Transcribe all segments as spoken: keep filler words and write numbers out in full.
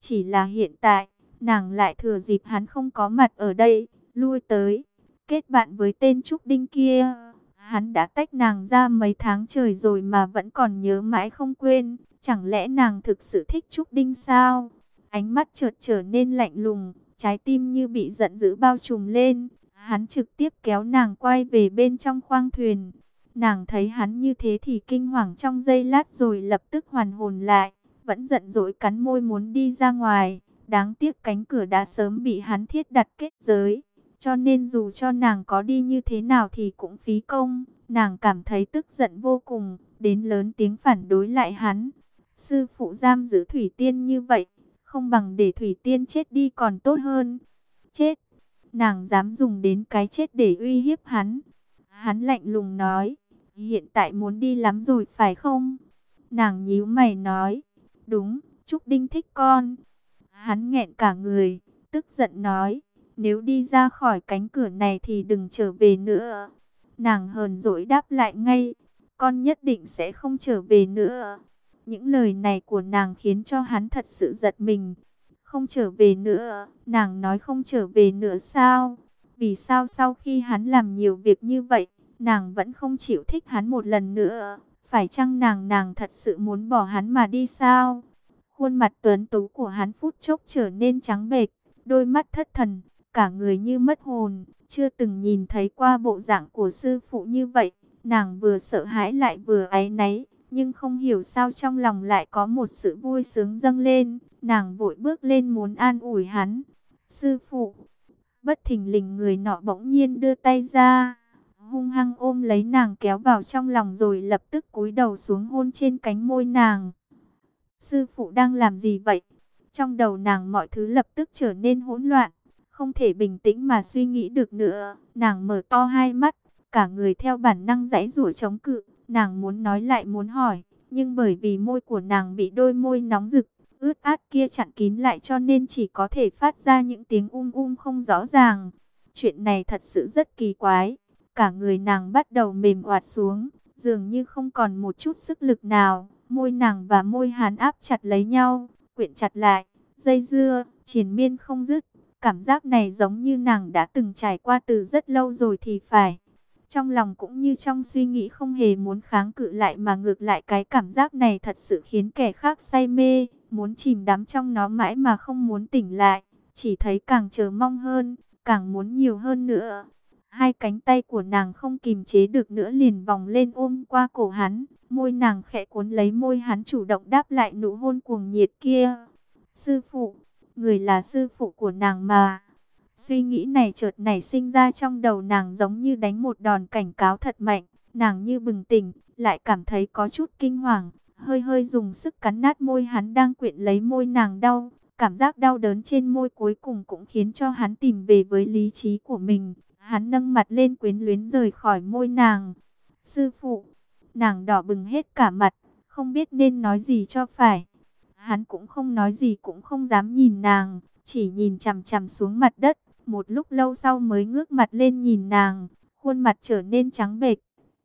Chỉ là hiện tại, nàng lại thừa dịp hắn không có mặt ở đây, lui tới, kết bạn với tên Trúc Đinh kia. Hắn đã tách nàng ra mấy tháng trời rồi mà vẫn còn nhớ mãi không quên. Chẳng lẽ nàng thực sự thích Trúc Đinh sao? Ánh mắt chợt trở nên lạnh lùng, trái tim như bị giận dữ bao trùm lên. Hắn trực tiếp kéo nàng quay về bên trong khoang thuyền. Nàng thấy hắn như thế thì kinh hoàng trong giây lát rồi lập tức hoàn hồn lại. Vẫn giận dỗi cắn môi muốn đi ra ngoài. Đáng tiếc cánh cửa đã sớm bị hắn thiết đặt kết giới. Cho nên dù cho nàng có đi như thế nào thì cũng phí công. Nàng cảm thấy tức giận vô cùng, đến lớn tiếng phản đối lại hắn. Sư phụ giam giữ Thủy Tiên như vậy, không bằng để Thủy Tiên chết đi còn tốt hơn. Chết, nàng dám dùng đến cái chết để uy hiếp hắn. Hắn lạnh lùng nói, hiện tại muốn đi lắm rồi phải không? Nàng nhíu mày nói, đúng, Trúc Đinh thích con. Hắn nghẹn cả người, tức giận nói, nếu đi ra khỏi cánh cửa này thì đừng trở về nữa. Nàng hờn dỗi đáp lại ngay, con nhất định sẽ không trở về nữa. Những lời này của nàng khiến cho hắn thật sự giật mình. Không trở về nữa, nàng nói không trở về nữa sao? Vì sao sau khi hắn làm nhiều việc như vậy, nàng vẫn không chịu thích hắn một lần nữa? Phải chăng nàng nàng thật sự muốn bỏ hắn mà đi sao? Khuôn mặt tuấn tú của hắn phút chốc trở nên trắng bệch, đôi mắt thất thần, cả người như mất hồn, chưa từng nhìn thấy qua bộ dạng của sư phụ như vậy. Nàng vừa sợ hãi lại vừa áy náy, nhưng không hiểu sao trong lòng lại có một sự vui sướng dâng lên. Nàng vội bước lên muốn an ủi hắn. Sư phụ, bất thình lình người nọ bỗng nhiên đưa tay ra, hung hăng ôm lấy nàng kéo vào trong lòng rồi lập tức cúi đầu xuống hôn trên cánh môi nàng. Sư phụ đang làm gì vậy? Trong đầu nàng mọi thứ lập tức trở nên hỗn loạn, không thể bình tĩnh mà suy nghĩ được nữa. Nàng mở to hai mắt, cả người theo bản năng giãy giụa chống cự. Nàng muốn nói lại muốn hỏi, nhưng bởi vì môi của nàng bị đôi môi nóng rực, ướt át kia chặn kín lại cho nên chỉ có thể phát ra những tiếng um um không rõ ràng. Chuyện này thật sự rất kỳ quái. Cả người nàng bắt đầu mềm oạt xuống, dường như không còn một chút sức lực nào. Môi nàng và môi hắn áp chặt lấy nhau, quyện chặt lại, dây dưa, triền miên không dứt. Cảm giác này giống như nàng đã từng trải qua từ rất lâu rồi thì phải. Trong lòng cũng như trong suy nghĩ không hề muốn kháng cự lại mà ngược lại cái cảm giác này thật sự khiến kẻ khác say mê, muốn chìm đắm trong nó mãi mà không muốn tỉnh lại, chỉ thấy càng chờ mong hơn, càng muốn nhiều hơn nữa. Hai cánh tay của nàng không kìm chế được nữa liền vòng lên ôm qua cổ hắn, môi nàng khẽ cuốn lấy môi hắn chủ động đáp lại nụ hôn cuồng nhiệt kia. Sư phụ, người là sư phụ của nàng mà. Suy nghĩ này chợt nảy sinh ra trong đầu nàng giống như đánh một đòn cảnh cáo thật mạnh. Nàng như bừng tỉnh, lại cảm thấy có chút kinh hoàng, hơi hơi dùng sức cắn nát môi hắn đang quyện lấy môi nàng đau. Cảm giác đau đớn trên môi cuối cùng cũng khiến cho hắn tìm về với lý trí của mình. Hắn nâng mặt lên quyến luyến rời khỏi môi nàng. Sư phụ, nàng đỏ bừng hết cả mặt, không biết nên nói gì cho phải. Hắn cũng không nói gì cũng không dám nhìn nàng, chỉ nhìn chằm chằm xuống mặt đất. Một lúc lâu sau mới ngước mặt lên nhìn nàng, khuôn mặt trở nên trắng bệch.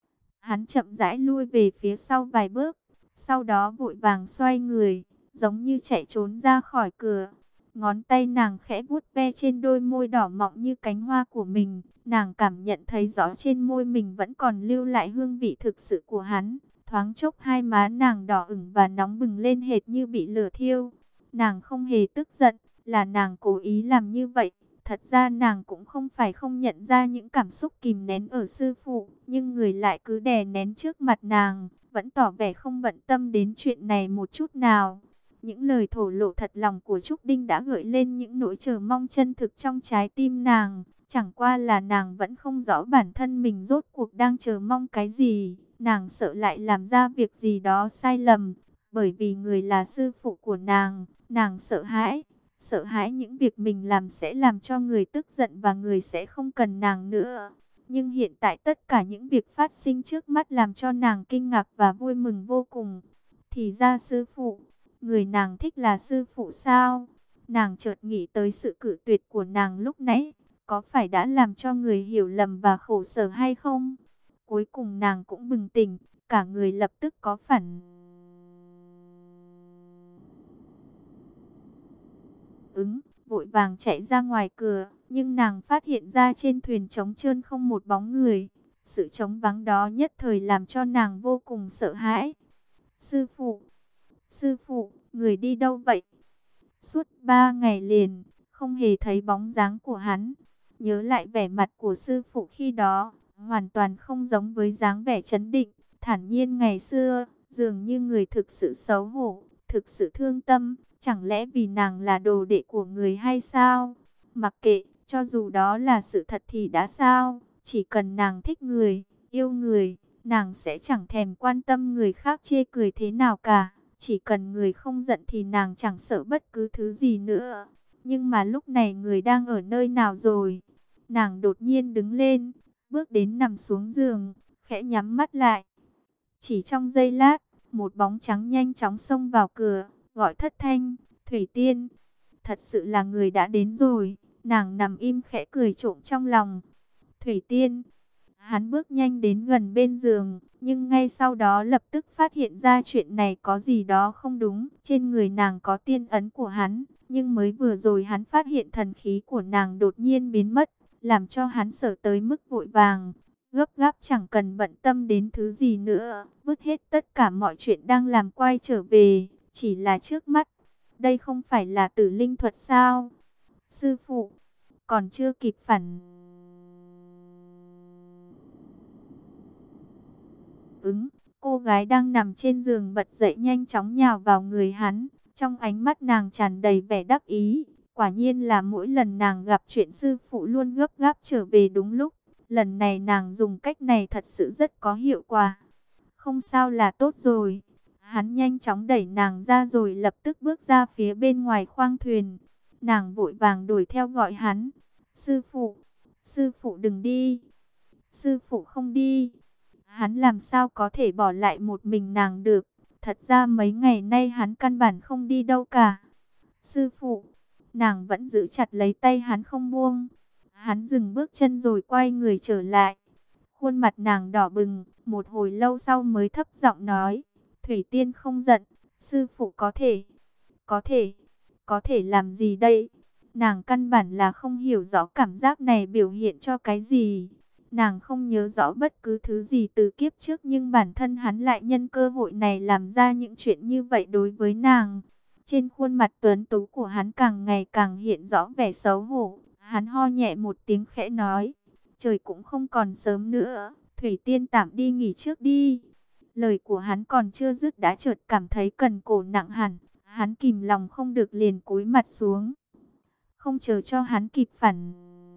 Hắn chậm rãi lui về phía sau vài bước, sau đó vội vàng xoay người, giống như chạy trốn ra khỏi cửa. Ngón tay nàng khẽ vuốt ve trên đôi môi đỏ mọng như cánh hoa của mình. Nàng cảm nhận thấy rõ trên môi mình vẫn còn lưu lại hương vị thực sự của hắn. Thoáng chốc hai má nàng đỏ ửng và nóng bừng lên hệt như bị lửa thiêu. Nàng không hề tức giận, là nàng cố ý làm như vậy. Thật ra nàng cũng không phải không nhận ra những cảm xúc kìm nén ở sư phụ, nhưng người lại cứ đè nén trước mặt nàng, vẫn tỏ vẻ không bận tâm đến chuyện này một chút nào. Những lời thổ lộ thật lòng của Trúc Đinh đã gợi lên những nỗi chờ mong chân thực trong trái tim nàng. Chẳng qua là nàng vẫn không rõ bản thân mình rốt cuộc đang chờ mong cái gì. Nàng sợ lại làm ra việc gì đó sai lầm, bởi vì người là sư phụ của nàng, nàng sợ hãi. Sợ hãi những việc mình làm sẽ làm cho người tức giận và người sẽ không cần nàng nữa. Nhưng hiện tại tất cả những việc phát sinh trước mắt làm cho nàng kinh ngạc và vui mừng vô cùng. Thì ra sư phụ, người nàng thích là sư phụ sao? Nàng chợt nghĩ tới sự cự tuyệt của nàng lúc nãy, có phải đã làm cho người hiểu lầm và khổ sở hay không? Cuối cùng nàng cũng bừng tỉnh, cả người lập tức có phản ứng, vội vàng chạy ra ngoài cửa, nhưng nàng phát hiện ra trên thuyền trống trơn không một bóng người. Sự trống vắng đó nhất thời làm cho nàng vô cùng sợ hãi. Sư phụ, sư phụ, người đi đâu vậy? Suốt ba ngày liền, không hề thấy bóng dáng của hắn. Nhớ lại vẻ mặt của sư phụ khi đó, hoàn toàn không giống với dáng vẻ trấn định, thản nhiên ngày xưa, dường như người thực sự xấu hổ, thực sự thương tâm. Chẳng lẽ vì nàng là đồ đệ của người hay sao? Mặc kệ, cho dù đó là sự thật thì đã sao? Chỉ cần nàng thích người, yêu người, nàng sẽ chẳng thèm quan tâm người khác chê cười thế nào cả. Chỉ cần người không giận thì nàng chẳng sợ bất cứ thứ gì nữa. Nhưng mà lúc này người đang ở nơi nào rồi? Nàng đột nhiên đứng lên, bước đến nằm xuống giường, khẽ nhắm mắt lại. Chỉ trong giây lát, một bóng trắng nhanh chóng xông vào cửa, gọi thất thanh, Thủy Tiên. Thật sự là người đã đến rồi. Nàng nằm im khẽ cười trộm trong lòng. Thủy Tiên. Hắn bước nhanh đến gần bên giường, nhưng ngay sau đó lập tức phát hiện ra chuyện này có gì đó không đúng. Trên người nàng có tiên ấn của hắn, nhưng mới vừa rồi hắn phát hiện thần khí của nàng đột nhiên biến mất, làm cho hắn sợ tới mức vội vàng, gấp gáp chẳng cần bận tâm đến thứ gì nữa, vứt hết tất cả mọi chuyện đang làm quay trở về, chỉ là trước mắt. Đây không phải là Tử Linh thuật sao? Sư phụ, còn chưa kịp phản ứng, cô gái đang nằm trên giường bật dậy nhanh chóng nhào vào người hắn. Trong ánh mắt nàng tràn đầy vẻ đắc ý. Quả nhiên là mỗi lần nàng gặp chuyện sư phụ luôn gấp gáp trở về đúng lúc. Lần này nàng dùng cách này thật sự rất có hiệu quả. Không sao là tốt rồi. Hắn nhanh chóng đẩy nàng ra rồi lập tức bước ra phía bên ngoài khoang thuyền. Nàng vội vàng đuổi theo gọi hắn. Sư phụ, sư phụ đừng đi. Sư phụ không đi. Hắn làm sao có thể bỏ lại một mình nàng được. Thật ra mấy ngày nay hắn căn bản không đi đâu cả. Sư phụ, nàng vẫn giữ chặt lấy tay hắn không buông. Hắn dừng bước chân rồi quay người trở lại. Khuôn mặt nàng đỏ bừng, một hồi lâu sau mới thấp giọng nói. Thủy Tiên không giận, sư phụ có thể, có thể, có thể làm gì đây? Nàng căn bản là không hiểu rõ cảm giác này biểu hiện cho cái gì. Nàng không nhớ rõ bất cứ thứ gì từ kiếp trước, nhưng bản thân hắn lại nhân cơ hội này làm ra những chuyện như vậy đối với nàng. Trên khuôn mặt tuấn tú của hắn càng ngày càng hiện rõ vẻ xấu hổ. Hắn ho nhẹ một tiếng khẽ nói, trời cũng không còn sớm nữa, Thủy Tiên tạm đi nghỉ trước đi. Lời của hắn còn chưa dứt đã chợt cảm thấy cần cổ nặng hẳn. Hắn kìm lòng không được liền cúi mặt xuống. Không chờ cho hắn kịp phản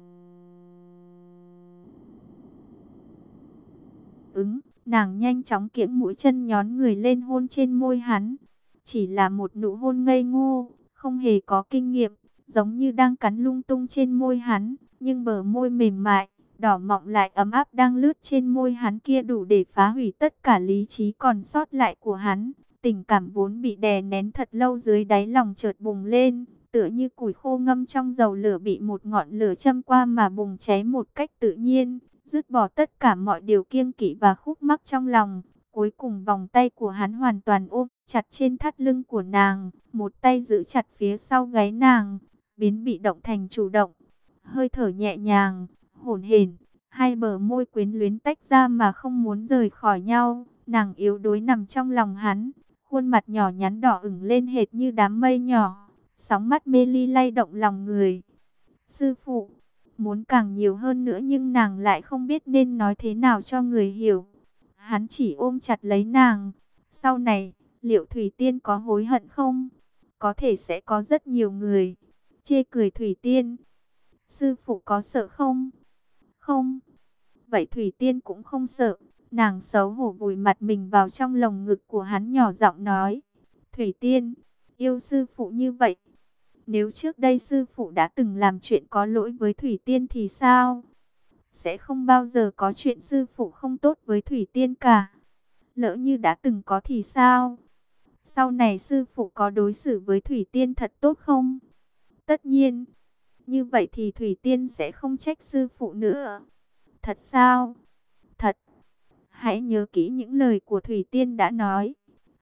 ứng, nàng nhanh chóng kiễng mũi chân nhón người lên hôn trên môi hắn. Chỉ là một nụ hôn ngây ngô, không hề có kinh nghiệm, giống như đang cắn lung tung trên môi hắn, nhưng bờ môi mềm mại, đỏ mọng lại ấm áp đang lướt trên môi hắn kia đủ để phá hủy tất cả lý trí còn sót lại của hắn. Tình cảm vốn bị đè nén thật lâu dưới đáy lòng chợt bùng lên, tựa như củi khô ngâm trong dầu lửa bị một ngọn lửa châm qua mà bùng cháy một cách tự nhiên, dứt bỏ tất cả mọi điều kiêng kỵ và khúc mắc trong lòng. Cuối cùng vòng tay của hắn hoàn toàn ôm chặt trên thắt lưng của nàng, một tay giữ chặt phía sau gáy nàng, biến bị động thành chủ động. Hơi thở nhẹ nhàng, hổn hển, hai bờ môi quyến luyến tách ra mà không muốn rời khỏi nhau. Nàng yếu đuối nằm trong lòng hắn, khuôn mặt nhỏ nhắn đỏ ửng lên hệt như đám mây nhỏ, sóng mắt mê ly lay động lòng người. Sư phụ muốn càng nhiều hơn nữa, nhưng nàng lại không biết nên nói thế nào cho người hiểu. Hắn chỉ ôm chặt lấy nàng. Sau này, liệu Thủy Tiên có hối hận không? Có thể sẽ có rất nhiều người chê cười Thủy Tiên. Sư phụ có sợ không? Không. Vậy Thủy Tiên cũng không sợ. Nàng xấu hổ vùi mặt mình vào trong lồng ngực của hắn, nhỏ giọng nói. Thủy Tiên, yêu sư phụ như vậy. Nếu trước đây sư phụ đã từng làm chuyện có lỗi với Thủy Tiên thì sao? Sẽ không bao giờ có chuyện sư phụ không tốt với Thủy Tiên cả. Lỡ như đã từng có thì sao? Sau này sư phụ có đối xử với Thủy Tiên thật tốt không? Tất nhiên. Như vậy thì Thủy Tiên sẽ không trách sư phụ nữa. Thật sao? Thật. Hãy nhớ kỹ những lời của Thủy Tiên đã nói.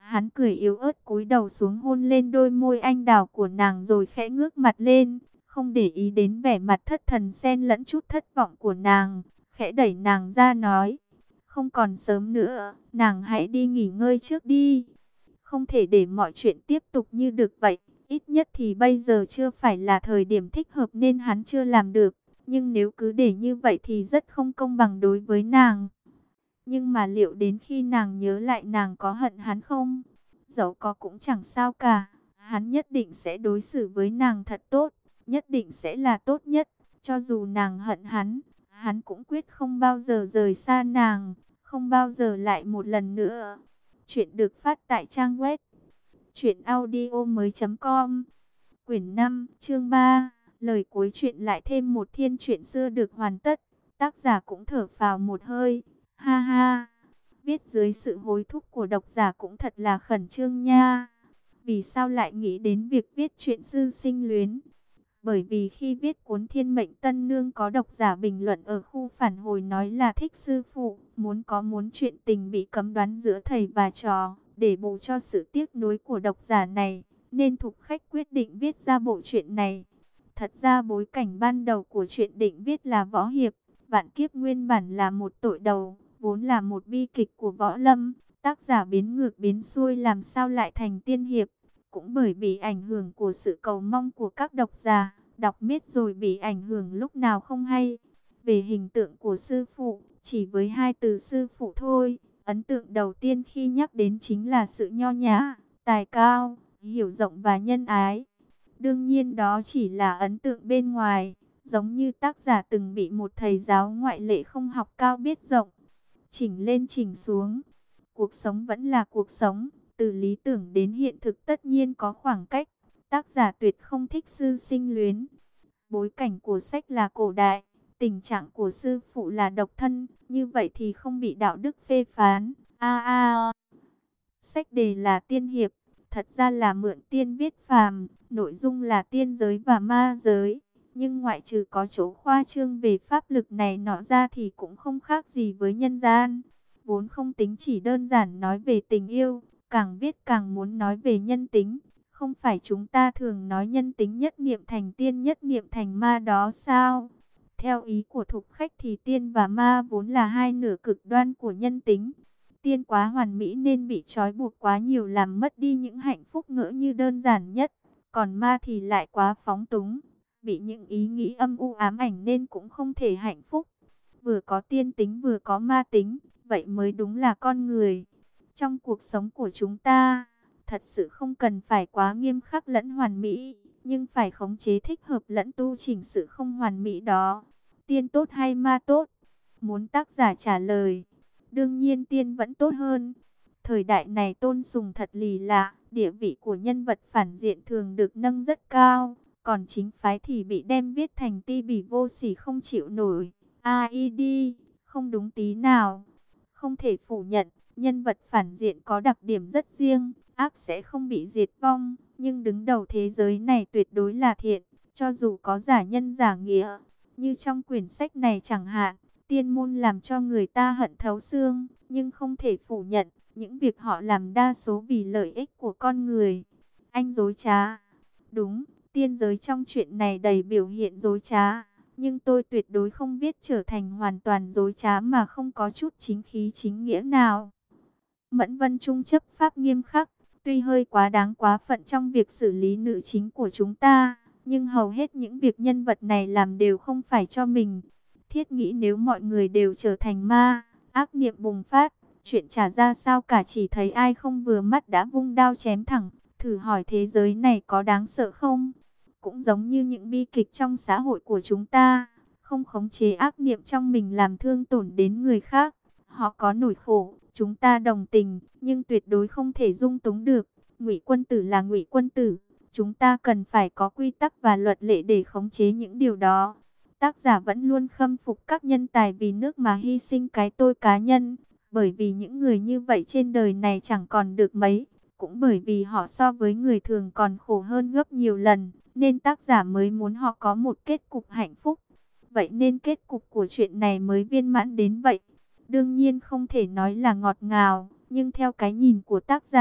Hắn cười yếu ớt cúi đầu xuống hôn lên đôi môi anh đào của nàng rồi khẽ ngước mặt lên, không để ý đến vẻ mặt thất thần xen lẫn chút thất vọng của nàng, khẽ đẩy nàng ra nói, không còn sớm nữa, nàng hãy đi nghỉ ngơi trước đi. Không thể để mọi chuyện tiếp tục như được vậy, ít nhất thì bây giờ chưa phải là thời điểm thích hợp nên hắn chưa làm được, nhưng nếu cứ để như vậy thì rất không công bằng đối với nàng. Nhưng mà liệu đến khi nàng nhớ lại nàng có hận hắn không? Dẫu có cũng chẳng sao cả. Hắn nhất định sẽ đối xử với nàng thật tốt. Nhất định sẽ là tốt nhất. Cho dù nàng hận hắn, hắn cũng quyết không bao giờ rời xa nàng. Không bao giờ lại một lần nữa. Chuyện được phát tại trang web truyện audio mới chấm com. Quyển năm, chương ba. Lời cuối chuyện lại thêm một thiên truyện xưa được hoàn tất. Tác giả cũng thở phào một hơi. Ha ha, viết dưới sự hối thúc của độc giả cũng thật là khẩn trương nha. Vì sao lại nghĩ đến việc viết truyện sư sinh luyến? Bởi vì khi viết cuốn Thiên Mệnh Tân Nương có độc giả bình luận ở khu phản hồi nói là thích sư phụ, muốn có muốn chuyện tình bị cấm đoán giữa thầy và trò, để bù cho sự tiếc nuối của độc giả này, nên Thục Khách quyết định viết ra bộ truyện này. Thật ra bối cảnh ban đầu của truyện định viết là võ hiệp, vạn kiếp nguyên bản là một tội đầu, vốn là một bi kịch của võ lâm, tác giả biến ngược biến xuôi làm sao lại thành tiên hiệp. Cũng bởi bị ảnh hưởng của sự cầu mong của các độc giả, đọc miết rồi bị ảnh hưởng lúc nào không hay. Về hình tượng của sư phụ, chỉ với hai từ sư phụ thôi, ấn tượng đầu tiên khi nhắc đến chính là sự nho nhã, tài cao, hiểu rộng và nhân ái. Đương nhiên đó chỉ là ấn tượng bên ngoài, giống như tác giả từng bị một thầy giáo ngoại lệ không học cao biết rộng, chỉnh lên chỉnh xuống. Cuộc sống vẫn là cuộc sống, từ lý tưởng đến hiện thực tất nhiên có khoảng cách. Tác giả tuyệt không thích sư sinh luyến. Bối cảnh của sách là cổ đại, tình trạng của sư phụ là độc thân, như vậy thì không bị đạo đức phê phán. A a, sách đề là tiên hiệp, thật ra là mượn tiên viết phàm, nội dung là tiên giới và ma giới. Nhưng ngoại trừ có chỗ khoa trương về pháp lực này nọ ra thì cũng không khác gì với nhân gian. Vốn không tính chỉ đơn giản nói về tình yêu, càng viết càng muốn nói về nhân tính. Không phải chúng ta thường nói nhân tính nhất niệm thành tiên nhất niệm thành ma đó sao? Theo ý của Thục Khách thì tiên và ma vốn là hai nửa cực đoan của nhân tính. Tiên quá hoàn mỹ nên bị trói buộc quá nhiều làm mất đi những hạnh phúc ngỡ như đơn giản nhất. Còn ma thì lại quá phóng túng, bị những ý nghĩ âm u ám ảnh nên cũng không thể hạnh phúc. Vừa có tiên tính vừa có ma tính, vậy mới đúng là con người. Trong cuộc sống của chúng ta, thật sự không cần phải quá nghiêm khắc lẫn hoàn mỹ, nhưng phải khống chế thích hợp lẫn tu chỉnh sự không hoàn mỹ đó. Tiên tốt hay ma tốt? Muốn tác giả trả lời, đương nhiên tiên vẫn tốt hơn. Thời đại này tôn sùng thật lì lạ, địa vị của nhân vật phản diện thường được nâng rất cao, còn chính phái thì bị đem viết thành ti bỉ vô sỉ không chịu nổi. a i đê, không đúng tí nào. Không thể phủ nhận, nhân vật phản diện có đặc điểm rất riêng, ác sẽ không bị diệt vong, nhưng đứng đầu thế giới này tuyệt đối là thiện, cho dù có giả nhân giả nghĩa. Như trong quyển sách này chẳng hạn, tiên môn làm cho người ta hận thấu xương, nhưng không thể phủ nhận, những việc họ làm đa số vì lợi ích của con người. Anh dối trá. Đúng, tiên giới trong chuyện này đầy biểu hiện dối trá, nhưng tôi tuyệt đối không viết trở thành hoàn toàn dối trá mà không có chút chính khí chính nghĩa nào. Mẫn Vân Trung chấp pháp nghiêm khắc, tuy hơi quá đáng quá phận trong việc xử lý nữ chính của chúng ta, nhưng hầu hết những việc nhân vật này làm đều không phải cho mình. Thiết nghĩ nếu mọi người đều trở thành ma, ác niệm bùng phát, chuyện trả ra sao cả, chỉ thấy ai không vừa mắt đã vung đao chém thẳng. Thử hỏi thế giới này có đáng sợ không? Cũng giống như những bi kịch trong xã hội của chúng ta, không khống chế ác niệm trong mình làm thương tổn đến người khác. Họ có nỗi khổ, chúng ta đồng tình, nhưng tuyệt đối không thể dung túng được. Ngụy quân tử là ngụy quân tử, chúng ta cần phải có quy tắc và luật lệ để khống chế những điều đó. Tác giả vẫn luôn khâm phục các nhân tài vì nước mà hy sinh cái tôi cá nhân, bởi vì những người như vậy trên đời này chẳng còn được mấy. Cũng bởi vì họ so với người thường còn khổ hơn gấp nhiều lần, nên tác giả mới muốn họ có một kết cục hạnh phúc. Vậy nên kết cục của chuyện này mới viên mãn đến vậy. Đương nhiên không thể nói là ngọt ngào, nhưng theo cái nhìn của tác giả,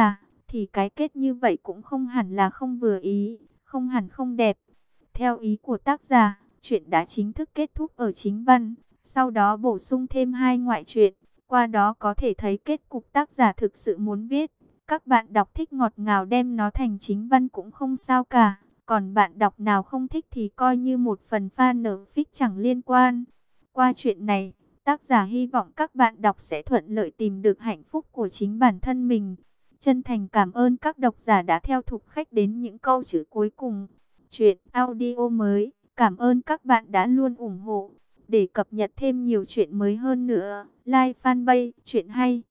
thì cái kết như vậy cũng không hẳn là không vừa ý, không hẳn không đẹp. Theo ý của tác giả, chuyện đã chính thức kết thúc ở chính văn, sau đó bổ sung thêm hai ngoại truyện. Qua đó có thể thấy kết cục tác giả thực sự muốn viết. Các bạn đọc thích ngọt ngào đem nó thành chính văn cũng không sao cả. Còn bạn đọc nào không thích thì coi như một phần fan fic chẳng liên quan. Qua chuyện này, tác giả hy vọng các bạn đọc sẽ thuận lợi tìm được hạnh phúc của chính bản thân mình. Chân thành cảm ơn các độc giả đã theo thục khách đến những câu chữ cuối cùng. Chuyện audio mới. Cảm ơn các bạn đã luôn ủng hộ. Để cập nhật thêm nhiều chuyện mới hơn nữa, like fanpage Chuyện Hay.